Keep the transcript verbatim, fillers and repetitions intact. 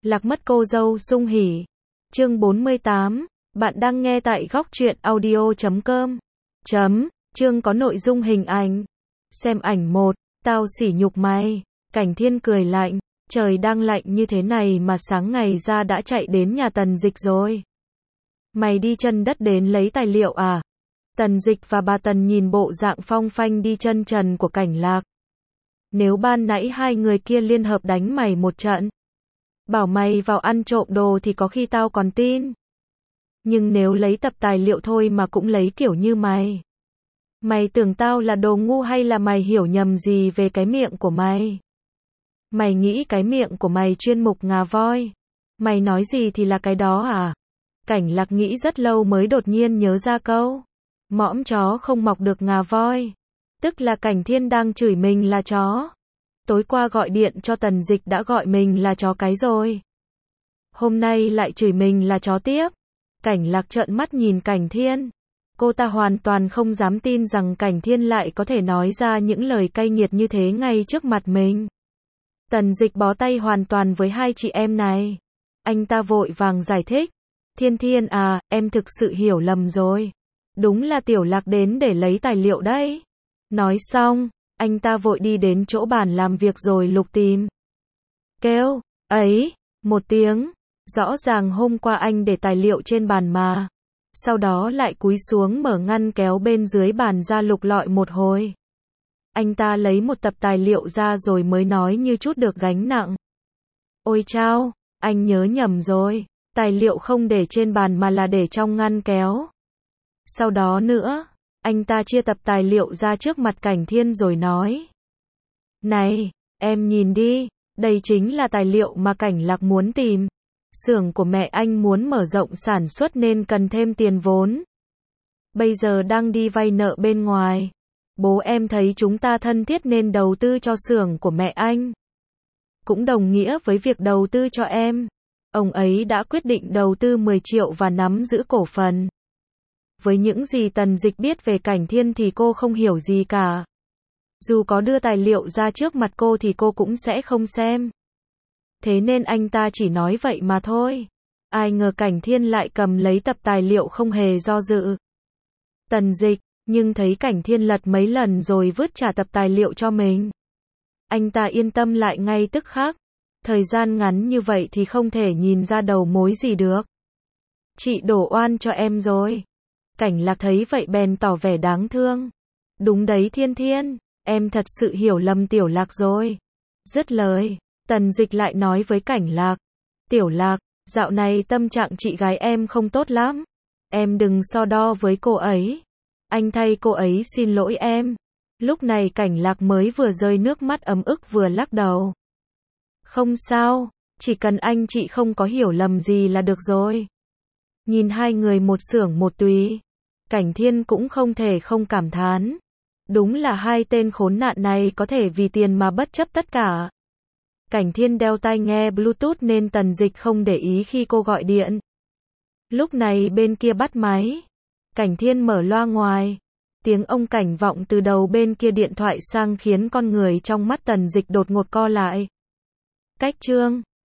Lạc mất cô dâu sung hỉ. Chương bốn mươi tám, bạn đang nghe tại góc truyện audio chấm com. Chấm, chương có nội dung hình ảnh. Xem ảnh một, tao sỉ nhục mày. Cảnh Thiên cười lạnh, trời đang lạnh như thế này mà sáng ngày ra đã chạy đến nhà Tần Dịch rồi. Mày đi chân đất đến lấy tài liệu à? Tần Dịch và bà Tần nhìn bộ dạng phong phanh đi chân trần của Cảnh Lạc. Nếu ban nãy hai người kia liên hợp đánh mày một trận, bảo mày vào ăn trộm đồ thì có khi tao còn tin. Nhưng nếu lấy tập tài liệu thôi mà cũng lấy kiểu như mày. Mày tưởng tao là đồ ngu hay là mày hiểu nhầm gì về cái miệng của mày? Mày nghĩ cái miệng của mày chuyên mục ngà voi? Mày nói gì thì là cái đó à? Cảnh Lạc nghĩ rất lâu mới đột nhiên nhớ ra câu. Mõm chó không mọc được ngà voi. Tức là Cảnh Thiên đang chửi mình là chó. Tối qua gọi điện cho Tần Dịch đã gọi mình là chó cái rồi. Hôm nay lại chửi mình là chó tiếp. Cảnh Lạc trợn mắt nhìn Cảnh Thiên. Cô ta hoàn toàn không dám tin rằng Cảnh Thiên lại có thể nói ra những lời cay nghiệt như thế ngay trước mặt mình. Tần Dịch bó tay hoàn toàn với hai chị em này. Anh ta vội vàng giải thích. Thiên Thiên à, em thực sự hiểu lầm rồi. Đúng là Tiểu Lạc đến để lấy tài liệu đấy. Nói xong, anh ta vội đi đến chỗ bàn làm việc rồi lục tìm. Kêu, ấy, một tiếng. Rõ ràng hôm qua anh để tài liệu trên bàn mà. Sau đó lại cúi xuống mở ngăn kéo bên dưới bàn ra lục lọi một hồi. Anh ta lấy một tập tài liệu ra rồi mới nói như chút được gánh nặng. Ôi chao, anh nhớ nhầm rồi. Tài liệu không để trên bàn mà là để trong ngăn kéo. Sau đó nữa, anh ta chia tập tài liệu ra trước mặt Cảnh Thiên rồi nói. Này, em nhìn đi, đây chính là tài liệu mà Cảnh Lạc muốn tìm. Xưởng của mẹ anh muốn mở rộng sản xuất nên cần thêm tiền vốn. Bây giờ đang đi vay nợ bên ngoài. Bố em thấy chúng ta thân thiết nên đầu tư cho xưởng của mẹ anh. Cũng đồng nghĩa với việc đầu tư cho em. Ông ấy đã quyết định đầu tư mười triệu và nắm giữ cổ phần. Với những gì Tần Dịch biết về Cảnh Thiên thì cô không hiểu gì cả. Dù có đưa tài liệu ra trước mặt cô thì cô cũng sẽ không xem. Thế nên anh ta chỉ nói vậy mà thôi. Ai ngờ Cảnh Thiên lại cầm lấy tập tài liệu không hề do dự. Tần Dịch, nhưng thấy Cảnh Thiên lật mấy lần rồi vứt trả tập tài liệu cho mình. Anh ta yên tâm lại ngay tức khắc. Thời gian ngắn như vậy thì không thể nhìn ra đầu mối gì được. Chị đổ oan cho em rồi. Cảnh Lạc thấy vậy bèn tỏ vẻ đáng thương. Đúng đấy Thiên Thiên, em thật sự hiểu lầm Tiểu Lạc rồi. Dứt lời, Tần Dịch lại nói với Cảnh Lạc. Tiểu Lạc, dạo này tâm trạng chị gái em không tốt lắm. Em đừng so đo với cô ấy. Anh thay cô ấy xin lỗi em. Lúc này Cảnh Lạc mới vừa rơi nước mắt ấm ức vừa lắc đầu. Không sao, chỉ cần anh chị không có hiểu lầm gì là được rồi. Nhìn hai người một xưởng một tùy. Cảnh Thiên cũng không thể không cảm thán. Đúng là hai tên khốn nạn này có thể vì tiền mà bất chấp tất cả. Cảnh Thiên đeo tai nghe Bluetooth nên Tần Dịch không để ý khi cô gọi điện. Lúc này bên kia bắt máy. Cảnh Thiên mở loa ngoài. Tiếng ông Cảnh vọng từ đầu bên kia điện thoại sang khiến con người trong mắt Tần Dịch đột ngột co lại. Cách chương